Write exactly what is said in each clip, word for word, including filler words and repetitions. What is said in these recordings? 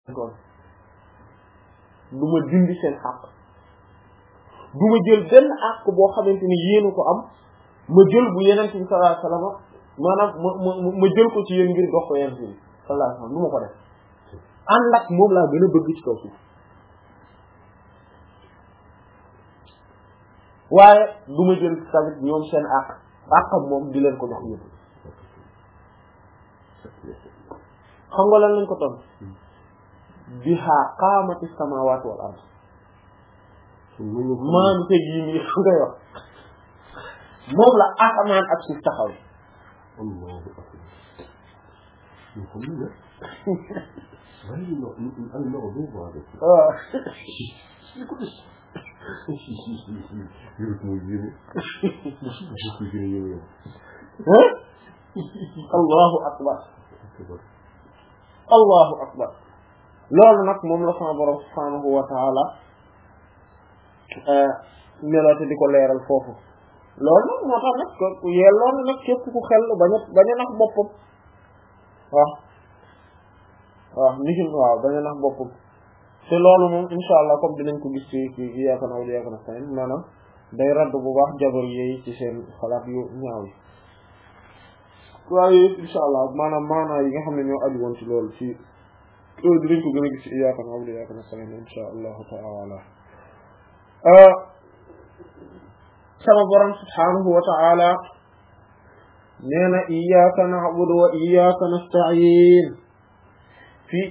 kon du ma dindi seen àq du ma jël benn àq boo xamante ni yéen ko am ma jël bu yeneen bi sallallahu alayhi wasallam maanaam ma ma ma jël ko ci yéen ngir dox ko yeneen bi sallallahu alayhi wasallam du ma ko def ànd ak moom laa gën a bëgg ci kaw suuf waaye du ma jël tamit ñoom seen àq àqam moom di leen ko jox yëpp xam nga lan lañ ko ton biha qaamati samawati wal ard maam te yi nii nga wax moom la asamaan ak suuf taxaw Allahu akbar ñu ko ñu ne waaye no al mawdu hada ah ñu ko def yow ko yéene ñu ko yéene yow Allahu akbar Allahu akbar loolu nag moom la sama borom subhanahu wa ta'ala melote di ko leeral foofu loolu nag moo tax nag ko yelloo na nag képp ku xel bañ a bañ a nax boppam waaw waaw niki waaw bañ a nax boppam te loolu moom insha allah comme dinañ ko gis ci ci iyyaka na'budu wa iyyaka nasta'in maanaam day radd bu baax jabar yi ci seen xalaat yu ñaaw yi waaye insha allah maanaam maanaa yi nga xam ne ñoo aju woon ci loolu ci dinañ ko gën a gis ci iyyaka na'budu wa iyyaka nasta'in insha allahu ta'ala sama borom subhanahu wa ta'ala nee na iyyaka na'budu wa iyyaka nasta'in fii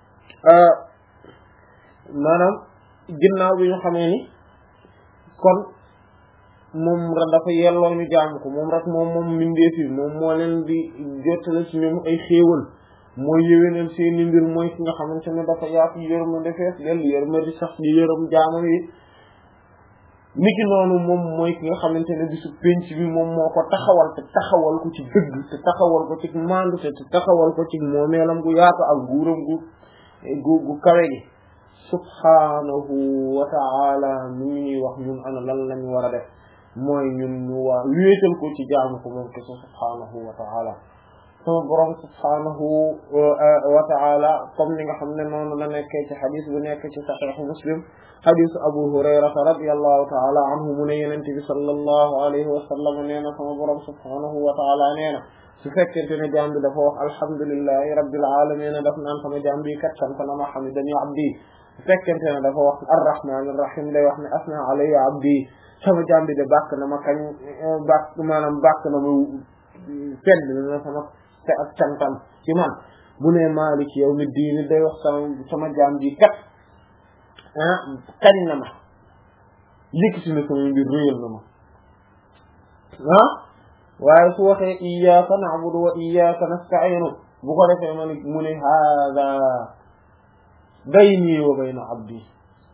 maanaam ginnaaw bi ñu xamee ni kon moom rek dafa yelloo ñu jaamu ko moom rek moom moom mbindeef yi moom moo leen di jottale ci ñoom ay xéewal mooy yéwénal seeni mbir mooy ki nga xamante ne dafa yaatu yërmande fees del yërmande sax di yërëm jaamam yi niki noonu moom mooy ki nga xamante ne bisu penc bi moom moo ko taxawal te taxawal ko ci dëgg te taxawal ko ci maandu te taxawal ko ci moomeelam gu yaatu ak guuram gu gu gu kawe gi subhanahu wa ta'ala mi ñuy wax ñun ana lan lañ war a def mooy ñun ñu waa wéetal ko ci jaamu ko moom kese subhanahu wa ta'ala sama borom subhanahu wa ta'ala comme ni nga xam ne noonu la nekkee ci xadis bu nekk ci sahih muslim xadisu abu hurayrata radiyallahu ta'ala anhu mu ne yenente bi sallallahu alayhi wa sallam nee na sama borom subhanahu wa ta'ala nee na su fekkente ne jaam bi dafa wax alhamdulillahi rabbil alamin daf naan sama jaam bi kat sant na ma hamidani abdi su fekkente ne dafa wax arrahmanir rahim day wax ne asna alayya abdi sama jaam bi de bàkk na ma kañ bàkk maanaam bàkk na ma fedd na sama te ak cantam ci man bu ne maaliki yawmi diini day wax sama sama jaam bi kat ah kañ na ma yëkkati na sama mbir réyal na ma ah waaye su waxee iyyaka na'budu wa iyyaka nasta'inu bu ko defee ma ne mu ne hada bayni wa bayna abdi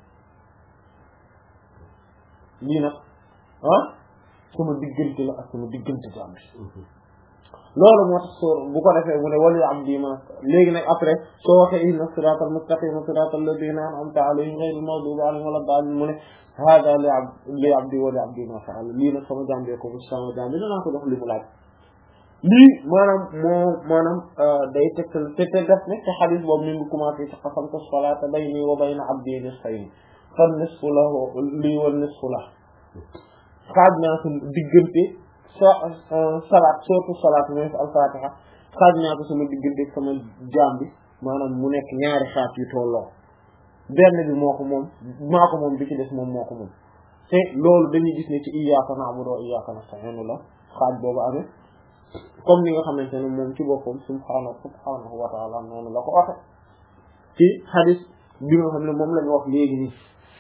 lii nag ah sama diggante la ak sama diggante jaam bi loolu moo tax soo bu ko defee mu ne wali abdi ma léegi nag après soo waxee ihdinas siratal mustaqim siratal ladina an'amta alayhim ghayril maghdubi alayhim wala daalliin mu ne hada li abdi li abdi wa li abdi ma fa'al lii nag sama jaam bee ko sama jaam bi danaa ko jox li mu laaj lii maanaam moo maanaam day tegtal te te def ne te xadis boobu mi ngi commencé ci qasamtu salata bayni wa bayna abdi nisfayn fa nisfu lahu lii wa nisfu lahu xaaj naa ko diggante so salaat surtout salaat mooy al-Fatiha xaaj naa ko sama diggante sama jaam bi maanaam mu nekk ñaari xaaj yu tolloo benn bi moo ko moom maa ko moom bi ci des moom moo ko moom te loolu dañuy gis ne ci iyyaka na'budu wa iyyaka nasta'in la xaaj boobu amee comme ni nga xamante ne moom ci boppam subhaanahu subhaanahu wa ta'ala noonu la ko waxe ci hadith bi nga xam ne moom la ñu wax léegi nii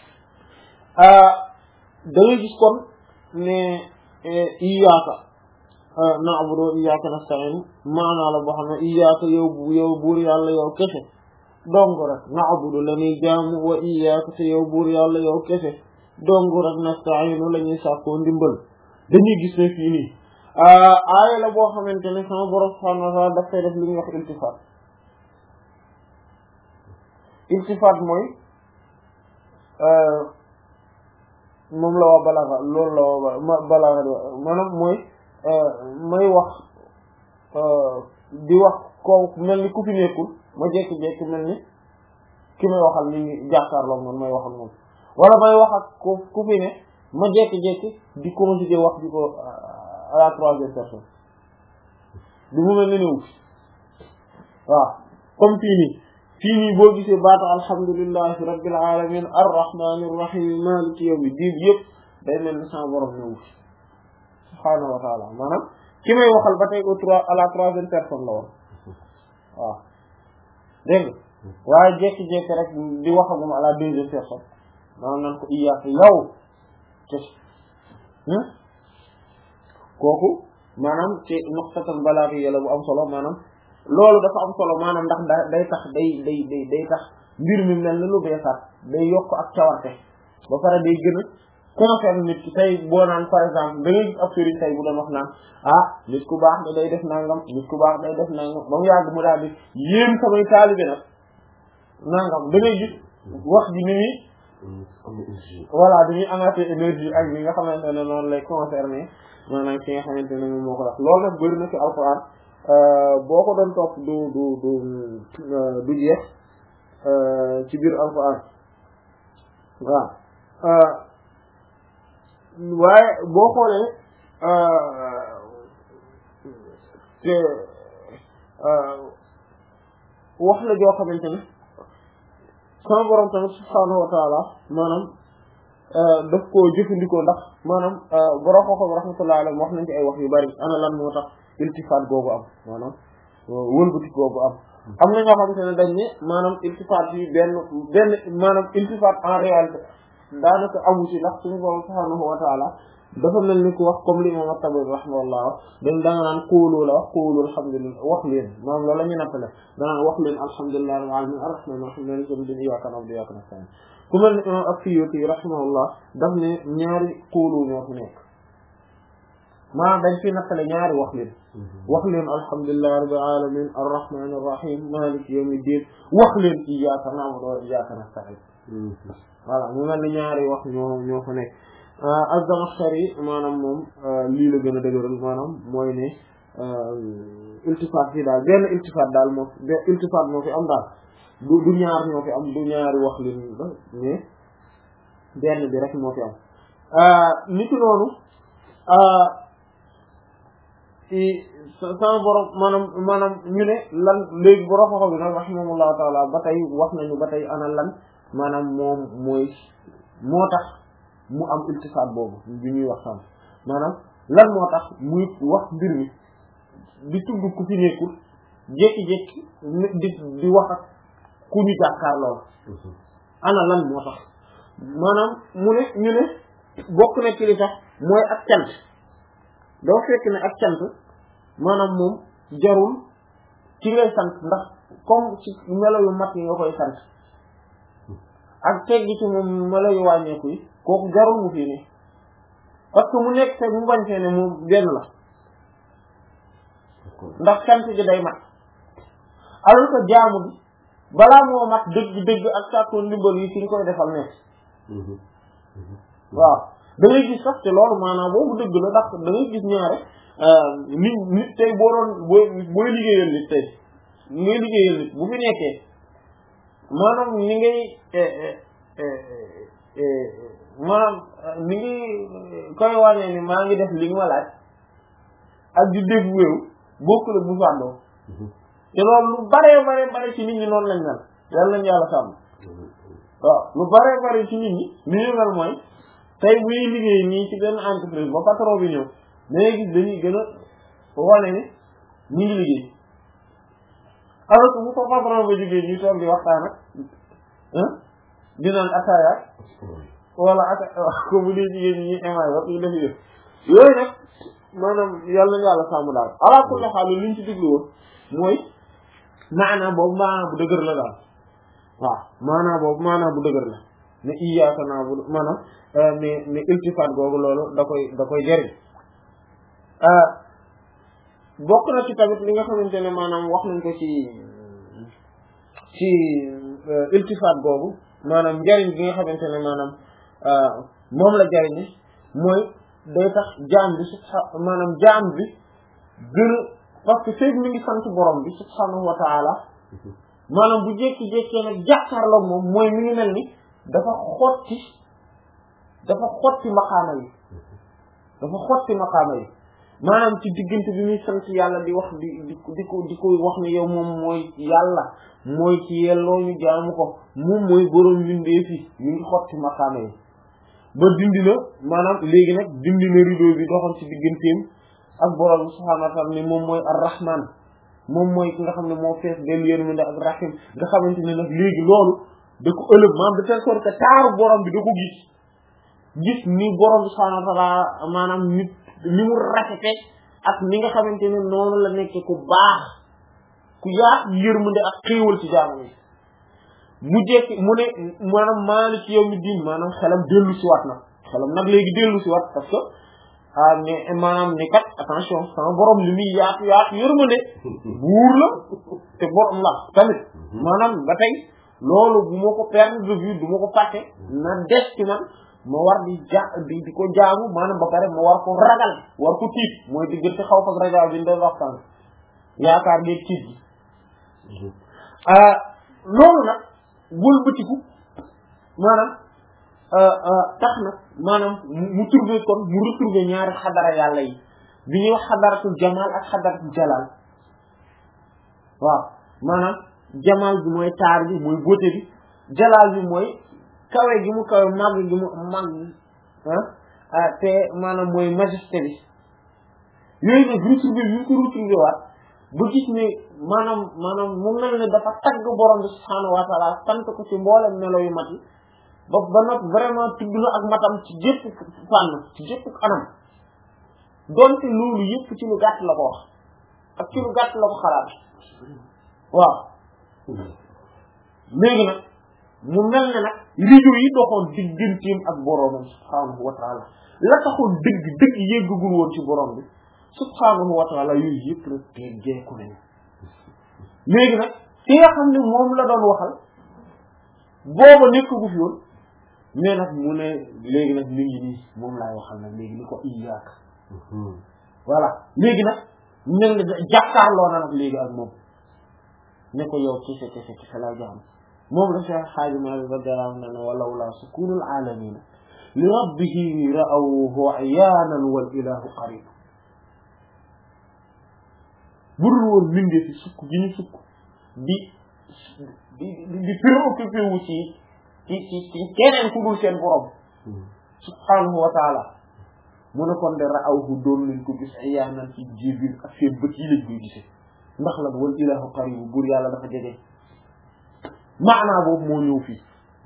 dañuy gis kon ne iyyaka na'budu wa iyyaka nasta'in maanaa la boo xam ne iyyaka yow yow buur yàlla yow kese dong rek na'budu la ñuy jaamu wa iyyaka te yow buur yàlla yow kese dong rek nasta'inu la ñuy sàkkoo ndimbal dañuy gis ne fii nii aaya la boo xamante ne sama borom subhanahu wa ta'ala daf fay def li ñuy wax iltifaat iltifaat mooy moom la waa balaaxa loolu la waa balaaxa di maanaam mooy may wax di wax ko mel ni ku fi nekkul ma jékki-jékki mel ni ki may waxal mi ngi jàkkaarloo man may wax ak moom wala may wax ak ku ku fi ne ma jékki-jékki di conjuguer wax di ko à la troisième personne du mu mel ne néew waaw comme fii nii fii nii boo gisee baatu alhamdulillahi rabbil alamin arrahmanir rahim maliki yawmi diin yëpp day mel ni sama borom néew subhaanahu wa taala maanaam ki may waxal ba tey au trois à la troisième personne la woon waaw dégg nga waaye jékki-jékki rek di wax ak moom à la deuxième personne maanaam nan ko iyyaaka yow te kooku maanaam ci nuqtatul balaaghi yàlla bu am solo maanaam loolu dafa am solo maanaam ndax da day tax day day day day tax mbir mi mel ni lu beesaat day yokk ak cawarte ba pare day gën a concerne nit ki tey boo naan par exemple da ngay gis ab sëriñ tey bu doon wax naan ah nit ku baax da day def nangam nit ku baax day def nangam ba mu yàgg mu daal di yéen samay taalibe nag nangam da ngay gis wax ji ni muy voilà dañuy amaate énergie ak li nga xamante ne noonu lay concerné maanaam ki nga xamante ne moom moo ko wax loolu nag bëri na ci alxuraan boo ko doon topp du du du du jeex ci biir alxuraan waaw waaye boo xoolee te wax la joo xamante ne sama borom tamit subhaanahu wa taala maanaam daf koo jëfandikoo ndax maanaam borom xoxom rahmatullahi alayhi wax nañ ci ay wax yu bari ana lan moo tax iltifaat googu am maanaam wëlbati googu am am na ñoo xamante ne dañ ne maanaam iltifaat yi benn benn maanaam iltifaat en réalité daanaka amu ci ndax suñu borom subhaanahu wa taala dafa mel ni ku wax comme li imam at-Tabari rahimahullah dañ da nga naan quulu la wax quulu alhamdulillah wax leen maanaam loolu la ñu nattale danaan wax leen alhamdulillahi rabbil alamin arrahmanir rahim maliki yawmiddin iyyaka na'budu wa iyyaka nasta'in ku mel ni imam as-Suyuti rahimahullah daf ne ñaari quulu ñoo fi nekk maanaam dañ fi nattale ñaari wax leen wax leen alhamdulillahi rabbil alamin arrahmanir rahim maliki yawmiddin wax leen iyyaka na'budu wa iyyaka nasta'in voilà mu mel ni ñaari wax ñoo ñoo fa nekk Az-Zamakhshari maanaam moom lii la gën a dëgëral maanaam mooy ne iltifaat fii daal benn iltifaat daal moo benn iltifaat moo fi am daal du du ñaar ñoo fi am du ñaari wax li ba mais benn bi rek moo fi am ni ki noonu ci sama borom maanaam maanaam ñu ne lan léegi borom xoxo bi nag rahimahullahu taala ba tey wax nañu ba tey ana lan maanaam moom mooy moo tax mu am iltifaat boobu bi ñuy wax sànq maanaam lan moo tax muy wax mbir mi di tudd ku fi nekkul jékki-jékki di di wax ak ku ñu jàkkaarloo ana lan moo tax maanaam mu ne ñu ne bokk na ci li tax mooy ak cant doo fekk ne ak cant maanaam moom jarul ci ngay sant ndax comme ci melo yu mat yi nga koy sant ak teggi ci moom melo yu wàññeeku yi kooku jarul mu fii nii parce que mu nekk te mu bañ fee ne moom benn la ndax sant gi day mat alors que jaamu bi balaa moo mat dëgg dëgg ak sàkkoo ndimbal yi fi ñu koy defal nekk waaw da ngay gis sax te loolu maanaam boobu dëgg la ndax da ngay gis ñaare nit nit tey boo doon booy booy liggéeyal nit tey ni ngay liggéeyal nit bu fi nekkee maanaam ni ngay maanaam ni ngi koy wane ni maa ngi def li nga ma laaj ak di dégg wéew bokkul ak bu fàddoo te loolu lu bare bare bare ci nit ñi noonu lañ mel yàlla nañ yàlla sàmm waaw lu bare bare ci nit ñi li ñu mel mooy tey bu ñuy liggéey nii ci benn entreprise ba patron bi ñëw dangay gis dañuy gën a wane ni ñu ngi liggéey alors que bu ko patron ba jógee ñuy toog di waxtaan ak di naan ataaya wala ata ko bu dee jigéen ñi émaay wax ñu def yëf yooyu nag maanaam yàlla na yàlla sàmm daal ala kulli xaal li ñu ci diglu woon mooy maanaam boobu maanaam bu dëgër la daal waaw maanaam boobu maanaam bu dëgër la ne iyyaaka na'budu maanaam mais mais iltifaat googu loolu da koy da koy jëriñ bokk na ci tamit li nga xamante ne maanaam wax nañ ko ci ci iltifaat googu maanaam njariñ bi nga xamante ne maanaam moom la jariñ mooy day tax jaam bi subha maanaam jaam bi gën a parce que feeg mi ngi sant borom bi subhanahu wa ta'ala maanaam bu jékki-jékkee nag jàkkaarloog moom mooy mi ngi mel ni dafa xotti dafa xotti maqaama yi dafa xotti maqaama yi maanaam ci diggante bi muy sant yàlla di wax di di di ko di ko wax ne yow moom mooy yàlla mooy ci yelloo ñu jaamu ko moom mooy boroom mbindeef yi ñu ngi xotti maqaama yi ba dindi na maanaam léegi nag dindi na rideau bi doxoon ci digganteem ak boroom subhaanahu wa ta'aala ne moom mooy ar-rahman moom mooy ki nga xam ne moo fees del yërmande ak rahim nga xamante ne nag léegi loolu da ko ëllëg maanaam de telle sorte que taaru borom bi da ko gis gis ni borom bi subhaanahu wa ta'aala maanaam nit ni mu rafete ak ni nga xamante ne noonu la nekkee ku baax ku yaat yërmande ak xéewal ci jaamu yi mu jekki mu ne maanaam maaliki yawmi diin maanaam xelam dellu si waat na xelam nag léegi dellu si waat parce que ah ne maanaam ne kat attention sama borom li muy yaatu yaatu yërmande buur la te borom la tamit maanaam ba tey loolu bu ma ko perdre de vue du ma ko fàtte na des ci man ma war di ja di di ko jaamu maanaam ba pare ma war ko ragal war ko tiit mooy diggante xaw fa ragal bi ñu doon waxtaan yaakaar ne tiit bi loolu nag bul bëtiku maanaam tax na maanaam mu trouver kon mu retrouver ñaari xadara yàlla yi bi ñuy wax xadaratul jamal ak xadaratul jalal waaw maanaam jamal bi mooy taar bi mooy beauté bi jalal bi mooy kawe gi mu kawe màgg gi mu màgg ah te maanaam mooy majesté bi yooyu nag retrouver ñu ko retrouver waat ba gis ne maanaam maanaam mu mel ne dafa tagg borom bi subhaanahu wa taala sant ko ci mboolem melo yu mat yi ba ba nag vraiment tudd na ak matam ci jépp fànn ci jépp anam donte loolu yëpp ci lu gàtt la ko wax ak ci lu gàtt la ko xalaat waaw léegi nag mu mel ne nag rido yi doxoon digganteem ak boromam subhaanahu wa taala la taxoon dëgg dëgg yéggagul woon ci borom bi subhaanahu wa taala yooyu yëpp nag teggeeku nañu léegi nag ki nga xam ne moom la doon waxal booba nekk gu fi woon mais nag mu ne léegi nag mi ngi nii moom laay waxal nag léegi ni ko iyyaaka voilà léegi nag mel ne jàkkaarloo na nag léegi ak moom ne ko yow kese kese kese laa jaam moom la Cheikh Hadji Malick radiyallahu anhu ne walaw la sukunul alamina li rabbihi ra'awhu iyaanan wal ilahu qarib budul woon mindee fi sukk gi ñu sukk di di di préoccupé wu ci ci ci ci keneen ku dul seen borom subhanahu wa taala mu ne kon de ra'awhu doon lañ ko gis iyaanan ci jibril ak seen bët yi lañ koy gisee ndax la wal ilahu qarib buur yàlla dafa jege maanaa boobu moo ñëw fii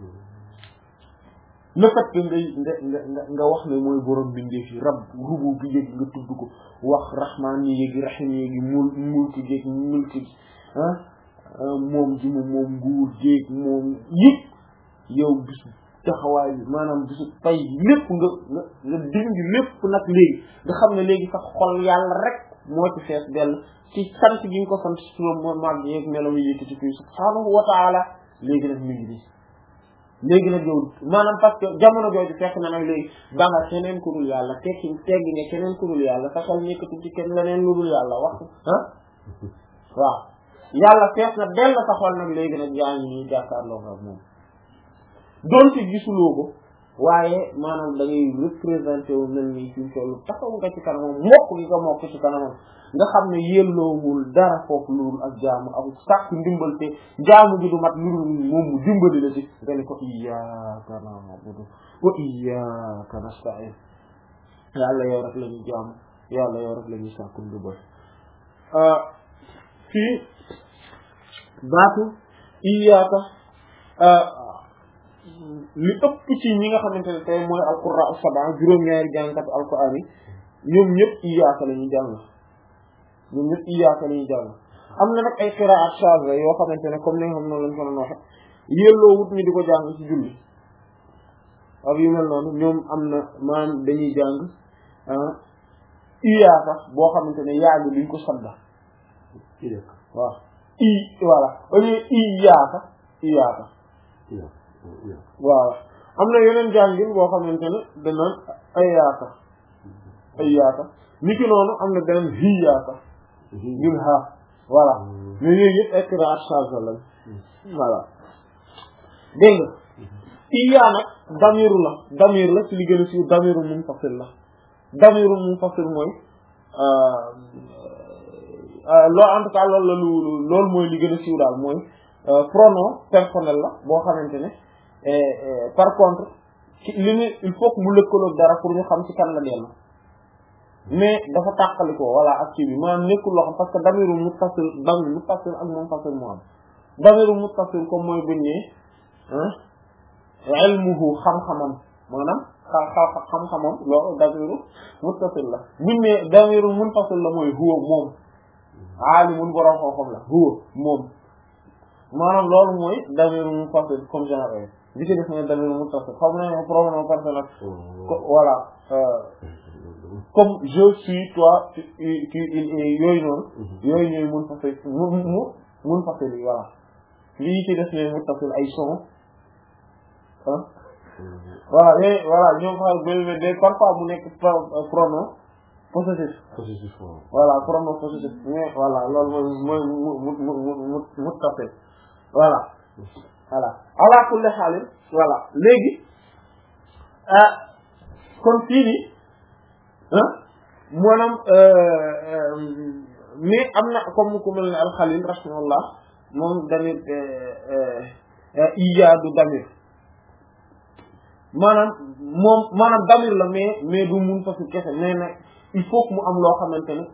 le fait que ngay nga nga nga wax ne mooy borom bindee fi rab rubu bi yéegi nga tudd ko wax rahmaan yi yéegi rahim yéegi mul mulki jéeg mulki ah moom ji moom moom nguur jéeg moom yëpp yow bisu taxawaay bi maanaam bisu tay lépp nga nga nga dindi lépp nag léegi nga xam ne léegi sax xol yàlla rek moo ci fees dell ci sant gi nga ko sant si moom mag yeeg melaw yi yëkkati fii subhaanahu wa taala léegi nag mi ngi di léegi nag yow maanaam parce que jamono jooju fekk na nag léegi ba nga keneen ku dul yàlla tekki teggi nga keneen ku dul yàlla sa xel nekkatu ci kenn leneen lu dul yàlla wax ah waaw yàlla fees na dell sa xol nag léegi nag yaa ngi nii jàkkaarloo ak moom doonte gisuloo ko waaye maanaam da ngay représenté wu mel nii fi mu toll taxaw nga ci kanamam mokk gi nga mokk ci kanamam nga xam ne yelloowul dara foofu loolu ak jaamu ak sàkk ndimbal te jaamu gi du mat lu moom mu dimbali la ci nga ne ko iyyaaka na'budu wa iyyaaka nasta'iin yàlla yow rek la ñuy jaamu yàlla yow rek la ñuy sàkku ndimbal fii baatu iyyaaka li ëpp ci ñi nga xamante ne tey mooy alqurra as-sab'a juróom-ñaari jàngkat alquraan yi ñoom ñëpp iyyaaka la ñuy jàng ñoom ñëpp iyyaaka la ñuy jàng am na nag ay qiraa'at shaadha yoo xamante ne comme ni nga xam noonu lañ ko doon waxe yelloo wut ñu di ko jàng ci julli ak yu mel noonu ñoom am na maanaam dañuy jàng iyyaaka boo xamante ne yàgg duñ ko sadda waaw i voilà au lieu iyyaaka iyyaaka waaw am na yeneen jàngin boo xamante ne danaan ayyaaka ayyaaka ni ki noonu am na beneen hiyyaaka bil ha voilà mais yooyu yëpp ay qiraat shaaza lañ voilà dégg nga iya nag damiru la damir la ci li gën a siiw damiru munfasil la damiru munfasil mooy loolu en tout cas loolu la lu loolu mooy li gën a siiw daal mooy pronom personnel la boo xamante ne par contre ci li mu il faut que mu lëkkaloog dara pour ñu xam ci kan la dellu mais dafa tàqali ko voilà ak ci bi maanaam nekkul loo xam parce que damiru muttasil damir muttasil ak munfasil moo am damiru muttasil comme mooy buñ ne ilmuhu xam-xamam maanaam xam-xamam loolu damiru muttasil la buñ ne damiru munfasil la mooy huwa moom aalimun borom xam-xam la huwa moom maanaam loolu mooy damiru munfasil comme genre bi ci def mooy damiru muttasil xam na ne pronom personnel voilà comme je suis toi tu tu yooyu noonu yooyu ñooy munfasil mu mu munfasil yi voilà lii ci def ñooy muttasil ay son ah voilà mais voilà ñoom fa ba des parfois mu nekk pronom possessif possessif voilà pronom possessif mais voilà loolu mooy mooy mu mu mu muttasil voilà voilà ala kulli haal voilà léegi ah kon fii nii ah maanaam mais am na comme ku mel ne al-Khalil rahimahullah moom damit iya du damir maanaam moom maanaam damir la mais mais du mun fasil kese mais nag il faut que mu am loo xamante ne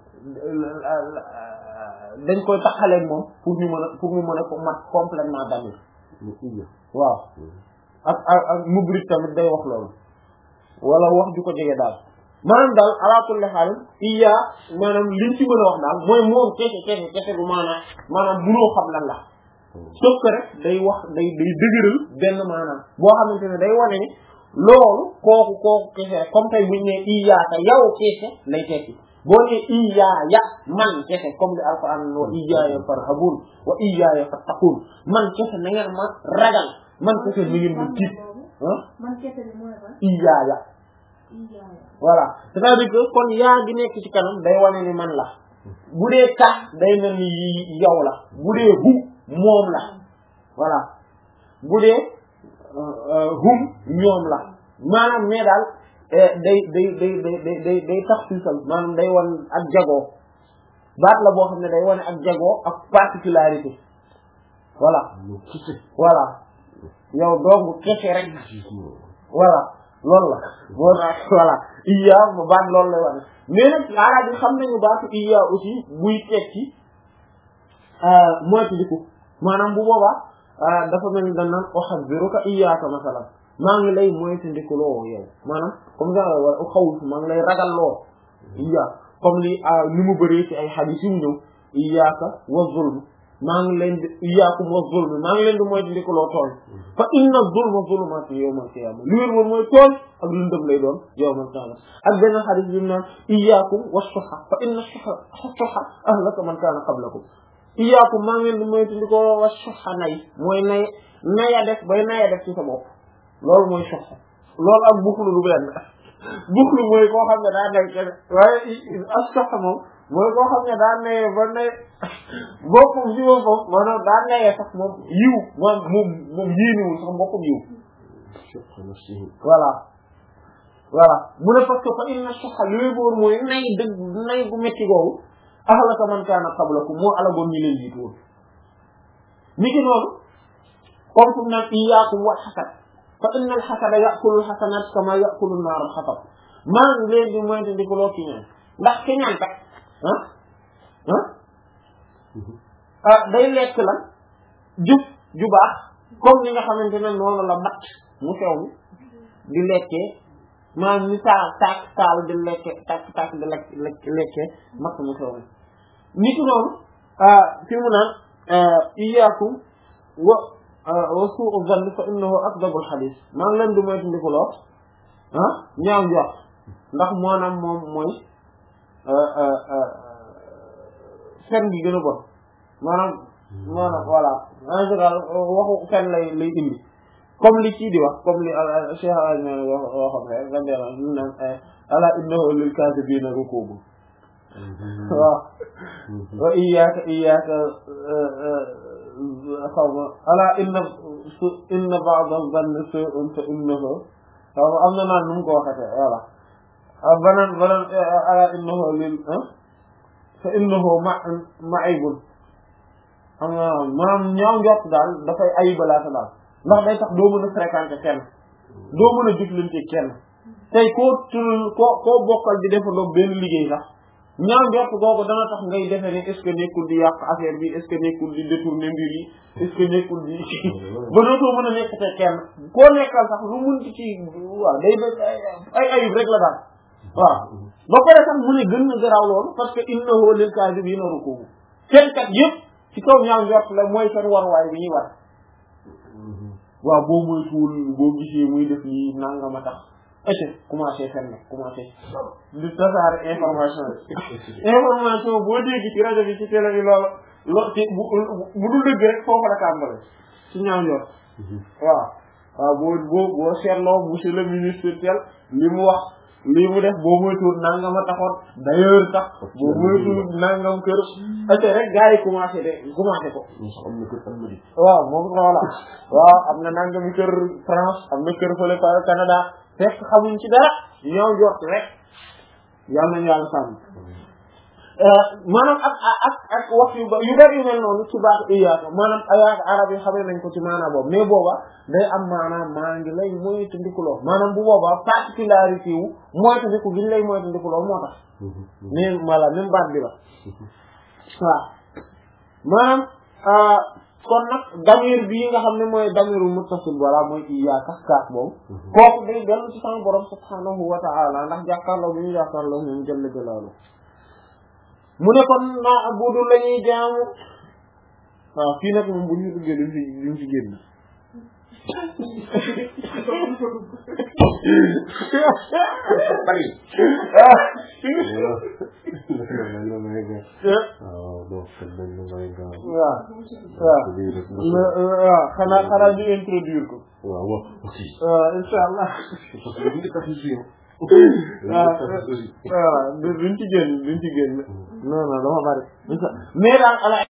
dañ koy taxaleen moom pour ñu mën a pour mu mën a ko mat complètement damir waaw ak ak ak mubrik tamit day wax loolu wala wax ju ko jege daal maanaam daal ala kulli haal iya maanaam liñ ci mën a wax daal mooy moom kese kese kese bu maanaam maanaam bunoo xam lan la sauf que rek day wax day day dëgëral benn maanaam boo xamante ne day wane ni loolu kooku kooku kese rek comme tey buñu ne iyaaka yow kese lay tekki boo ne iyaaya man kese comme li alquran wa iyaaya farhabun wa iyaaya fattaqun man kese na ngeen ma ragal man kese na ngeen ma tiit ah man kese bi mooy ba iyaaya voilà c'est-à-dire que kon yaa gi nekk ci kanam day wane ni man la bu dee ka day mel ni yow la bu dee hu moom la voilà bu dee hum ñoom la maanaam mais daal day day day day day day tax siisal maanaam day wan ak jagoo baat la boo xam ne day wane ak jagoo ak particularité voilà voilà yow doomu kese rek voilà loolu la voilà voilà iya ba baat loolu lay wane mais nag arab yi xam nañu baatu iya aussi buy tekki moytandiku maanaam bu boobaa dafa mel ni dañ naan uhadhiruka iyyaka masalan maa ngi lay moytandiku loo yow maanaam comme ça wala xawul maa ngi lay ragal loo iya comme li ni mu bëree ci ay hadith yu ñëw iyyaka wa zulm maa ngi leen di iyyakum wa zulm maa ngi leen di moytandiku loo tooñ fa inna zulma zulumaatu yawmal qiyaama li wér moom mooy tooñ ak lëndëm lay doon yawmal qiyaama ak benn hadith bi mu naan iyyakum wa shuhha fa inna shuhha ahlaka man kaana qablakum iyaakum maa ngi leen di moytandiku wa shuhha nay mooy nay naya def bay naya def ci sa bopp loolu mooy shuhha loolu ak buxlu du benn buxlu mooy koo xam ne daa nay kenn waaye ak shuhha moom mooy koo xam ne daa naye ba nay boppam ci boppam maanaam daa naye sax moom yiw moom moom moom yéeniwul sax boppam yiw voilà voilà mu ne parce que fa inna shuhha li boor mooy nay dëgg nay bu metti googu ahlaka man kaana qablakum moo alagoon ñi leen jiitu woon ni ki noonu comme fu mu naan iyyaakum wal hasad fa inna al hasada ya'kulu al hasanat kama ya'kulu an-nar al hatab maa ngi leen di moytu ndi ko loo ki ñaan ndax ki ñaan kat ah ah day lekk lan jub ju baax comme ni nga xamante ne noonu la mat mu sew mi di lekkee maanaam ni taal taak taal di lekke tak tak di lekk lekkee mat mu sew mi ni ki noonu fi mu naan iyyakum wa wa su'u dhann fa innahu akdabul hadith maa ngi leen di moytu ndi ko loo ah ñaaw njort ndax maanaam moom mooy fen gi gën a bon maanaam maanaam voilà en général waxu fen lay lay indi comme li kii di wax comme li Cheikh Al wax waxam rek nga dee ñu naan ala innahu lil kaazibina rukubu waaw wa iyyaka iyyaka xaw ma ala inna su inna ba'da zanni shay'un fa innahu xaw ma am na naan nu mu ko waxatee voilà banaan banaan ala innahu lil fa innahu ma ma'ibun xam nga maanaam ñaaw njort daal dafay ayibalaata daal ndax day tax doo mën a fréquenter kenn doo mën a jëflante kenn tey koo tudd koo koo bokkal di defandoo benn liggéey sax ñaaw njort googu dana tax ngay defe ne est-ce que nekkul di yàq affaire bi est-ce que nekkul di détourner mbir yi est-ce que nekkul di ba dootoo mën a nekk te kenn koo nekkal sax lu mun ci ci waaw day ay ayib rek la daal waaw ba pare sax mu ne gën na garaaw loolu parce que innahu lil kaadibiina rukuubu seen kat yëpp ci kaw ñaaw njort la mooy seen waruwaay bi ñuy war waaw boo moytuwul boo gisee muy def nii nangama tax ete commencé fen nag commencé di tasaare information information boo dégg ci rajo bi ci télé bi loolu lo ci bu bu dul dëgg rek foofu la tàmbale ci ñaaw njort waaw waaw boo boo boo seetloo monsieur le ministre tel li mu wax lii mu def boo moytuwul nangama taxoon d'ailleurs tax boo moytuwul nangam kër ete rek gars yi commencé de commencé ko am na kër am na di waaw moom voilà waaw am na nangami kër France am na kër fële par Canada fekk xamuñ ci dara ñoo jot rek yal nañu yàlla sàmm maanaam ak ak ak wax yu ba yu bari yu mel noonu ci baax iyaaka maanaam ayaaka arab yi xamee nañ ko ci maanaam boobu mais booba day am maanaam maa ngi lay moytu ndikuloo maanaam bu boobaa particularité wu moytu ndiku gi ñu lay moytu ndikuloo moo tax mais voilà même baat bi la waaw maanaam kon nag damir bii nga xam ne mooy damirul muttasil wala mooy iyaaka kaas boobu kooku day dellu ci sama borom subhanahu wa ta'ala ndax jàkkaarloo bi ñu jàkkaarloo moom jalla jalaalu mu ne kon naa abudu la ñuy jaamu waaw fii nag moom bu ñu duggee duñ fi duñ fi génn bari waaw waaw xanaa xanaa ñu introduire ko waaw waaw waaw insha allah waaw duñ ci génn duñ ci génn non non dafa bari mais daal ala